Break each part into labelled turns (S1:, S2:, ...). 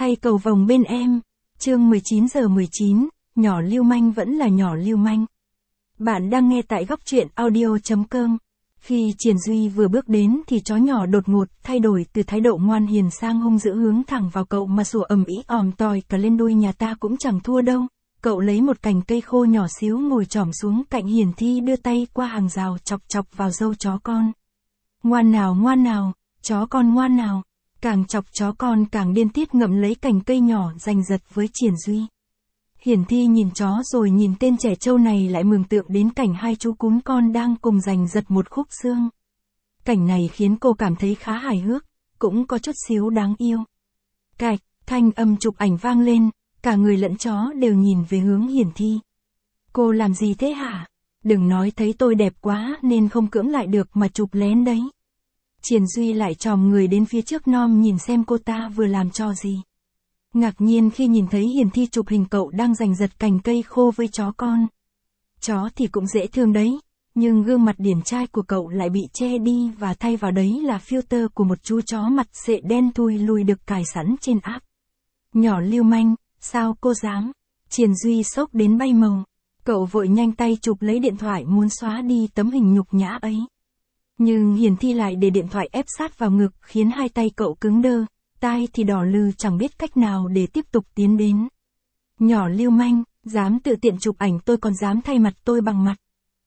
S1: Thay cầu vồng bên em. Chương 19:19, nhỏ lưu manh vẫn là nhỏ lưu manh. Bạn đang nghe tại góc truyện audio.com. Khi Triển Duy vừa bước đến thì chó nhỏ đột ngột thay đổi từ thái độ ngoan hiền sang hung dữ hướng thẳng vào cậu mà sủa ầm ĩ òm tòi cả lên. Đuôi nhà ta cũng chẳng thua đâu. Cậu lấy một cành cây khô nhỏ xíu ngồi chỏm xuống cạnh Hiển Thi, đưa tay qua hàng rào chọc chọc vào râu chó con. Ngoan nào, chó con ngoan nào. Càng chọc chó con càng điên tiết ngậm lấy cành cây nhỏ giành giật với Triển Duy. Hiển Thi nhìn chó rồi nhìn tên trẻ trâu này lại mường tượng đến cảnh hai chú cún con đang cùng giành giật một khúc xương. Cảnh này khiến cô cảm thấy khá hài hước, cũng có chút xíu đáng yêu. Cạch, thanh âm chụp ảnh vang lên, cả người lẫn chó đều nhìn về hướng Hiển Thi. Cô làm gì thế hả? Đừng nói thấy tôi đẹp quá nên không cưỡng lại được mà chụp lén đấy. Triển Duy lại chòm người đến phía trước nom nhìn xem cô ta vừa làm trò gì. Ngạc nhiên khi nhìn thấy Hiển Thi chụp hình cậu đang giành giật cành cây khô với chó con. Chó thì cũng dễ thương đấy, nhưng gương mặt điển trai của cậu lại bị che đi và thay vào đấy là filter của một chú chó mặt xệ đen thui lùi được cài sẵn trên app. Nhỏ lưu manh, sao cô dám? Triển Duy sốc đến bay màu. Cậu vội nhanh tay chụp lấy điện thoại muốn xóa đi tấm hình nhục nhã ấy. Nhưng Hiển Thi lại để điện thoại ép sát vào ngực khiến hai tay cậu cứng đơ, tai thì đỏ lừ chẳng biết cách nào để tiếp tục tiến đến. Nhỏ lưu manh, dám tự tiện chụp ảnh tôi còn dám thay mặt tôi bằng mặt.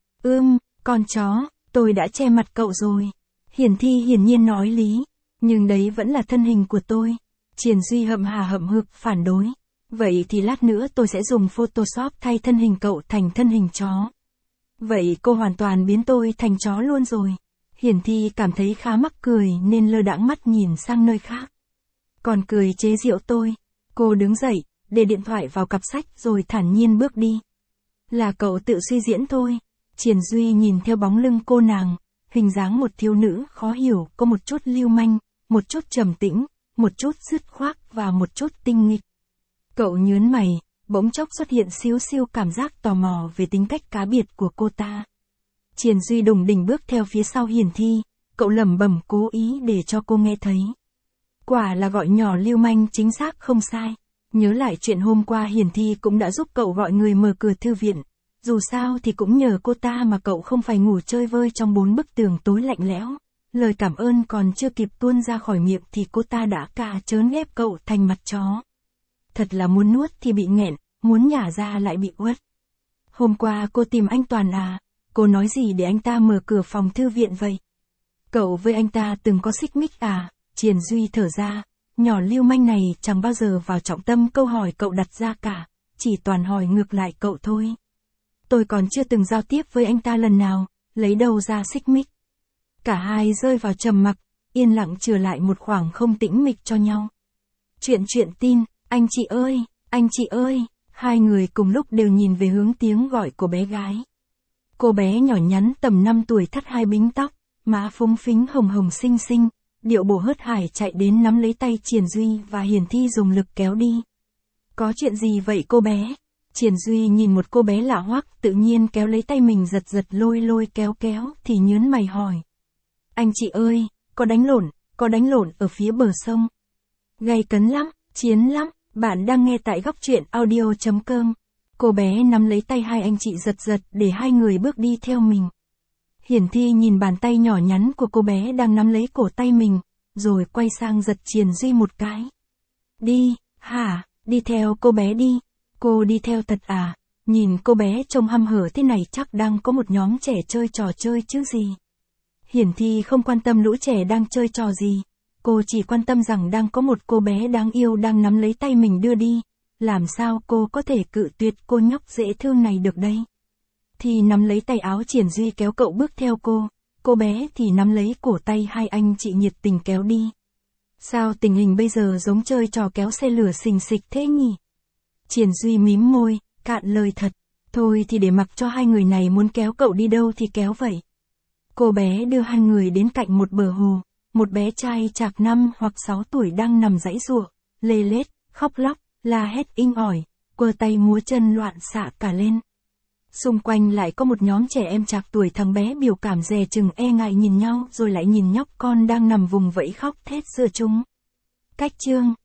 S1: Con chó, tôi đã che mặt cậu rồi. Hiển Thi hiển nhiên nói lý, nhưng đấy vẫn là thân hình của tôi. Triển Duy hậm hà hậm hực phản đối. Vậy thì lát nữa tôi sẽ dùng Photoshop thay thân hình cậu thành thân hình chó. Vậy cô hoàn toàn biến tôi thành chó luôn rồi. Hiển Thi cảm thấy khá mắc cười nên lơ đãng mắt nhìn sang nơi khác. Còn cười chế giễu tôi. Cô đứng dậy, để điện thoại vào cặp sách rồi thản nhiên bước đi. Là cậu tự suy diễn thôi. Triển Duy nhìn theo bóng lưng cô nàng, hình dáng một thiếu nữ khó hiểu, có một chút lưu manh, một chút trầm tĩnh, một chút dứt khoát và một chút tinh nghịch. Cậu nhớn mày, bỗng chốc xuất hiện xíu xiu cảm giác tò mò về tính cách cá biệt của cô ta. Triển Duy đùng đỉnh bước theo phía sau Hiển Thi, cậu lẩm bẩm cố ý để cho cô nghe thấy. Quả là gọi nhỏ lưu manh chính xác không sai. Nhớ lại chuyện hôm qua Hiển Thi cũng đã giúp cậu gọi người mở cửa thư viện. Dù sao thì cũng nhờ cô ta mà cậu không phải ngủ chơi vơi trong 4 bức tường tối lạnh lẽo. Lời cảm ơn còn chưa kịp tuôn ra khỏi miệng thì cô ta đã cà trớn ghép cậu thành mặt chó. Thật là muốn nuốt thì bị nghẹn, muốn nhả ra lại bị uất. Hôm qua cô tìm anh Toàn à? Cô nói gì để anh ta mở cửa phòng thư viện vậy? Cậu với anh ta từng có xích mích à? Triển Duy thở ra, nhỏ lưu manh này chẳng bao giờ vào trọng tâm câu hỏi cậu đặt ra cả, chỉ toàn hỏi ngược lại cậu thôi. Tôi còn chưa từng giao tiếp với anh ta lần nào, lấy đâu ra xích mích. Cả hai rơi vào trầm mặc, yên lặng chừa lại một khoảng không tĩnh mịch cho nhau. Chuyện tin, anh chị ơi, hai người cùng lúc đều nhìn về hướng tiếng gọi của bé gái. Cô bé nhỏ nhắn tầm 5 tuổi thắt hai bính tóc, má phúng phính hồng hồng xinh xinh, điệu bộ hớt hải chạy đến nắm lấy tay Triển Duy và Hiển Thi dùng lực kéo đi. Có chuyện gì vậy cô bé? Triển Duy nhìn một cô bé lạ hoắc tự nhiên kéo lấy tay mình giật lôi kéo thì nhớn mày hỏi. Anh chị ơi, có đánh lộn ở phía bờ sông. Gay cấn lắm, chiến lắm, bạn đang nghe tại góc truyện audio.com. Cô bé nắm lấy tay hai anh chị giật để hai người bước đi theo mình. Hiển Thi nhìn bàn tay nhỏ nhắn của cô bé đang nắm lấy cổ tay mình, rồi quay sang giật Triển Duy một cái. Đi, hả, đi theo cô bé đi. Cô đi theo thật à? Nhìn cô bé trông hăm hở thế này chắc đang có một nhóm trẻ chơi trò chơi chứ gì. Hiển Thi không quan tâm lũ trẻ đang chơi trò gì. Cô chỉ quan tâm rằng đang có một cô bé đáng yêu đang nắm lấy tay mình đưa đi. Làm sao cô có thể cự tuyệt cô nhóc dễ thương này được đây? Thì nắm lấy tay áo Triển Duy kéo cậu bước theo cô bé thì nắm lấy cổ tay hai anh chị nhiệt tình kéo đi. Sao tình hình bây giờ giống chơi trò kéo xe lửa xình xịch thế nhỉ? Triển Duy mím môi, cạn lời thật. Thôi thì để mặc cho hai người này muốn kéo cậu đi đâu thì kéo vậy. Cô bé đưa hai người đến cạnh một bờ hồ. Một bé trai chạc 5 hoặc 6 tuổi đang nằm giãy giụa, lê lết, khóc lóc, la hét inh ỏi, quơ tay múa chân loạn xạ cả lên. Xung quanh lại có một nhóm trẻ em chạc tuổi thằng bé biểu cảm dè chừng e ngại nhìn nhau rồi lại nhìn nhóc con đang nằm vùng vẫy khóc thét giữa chúng. Cách chương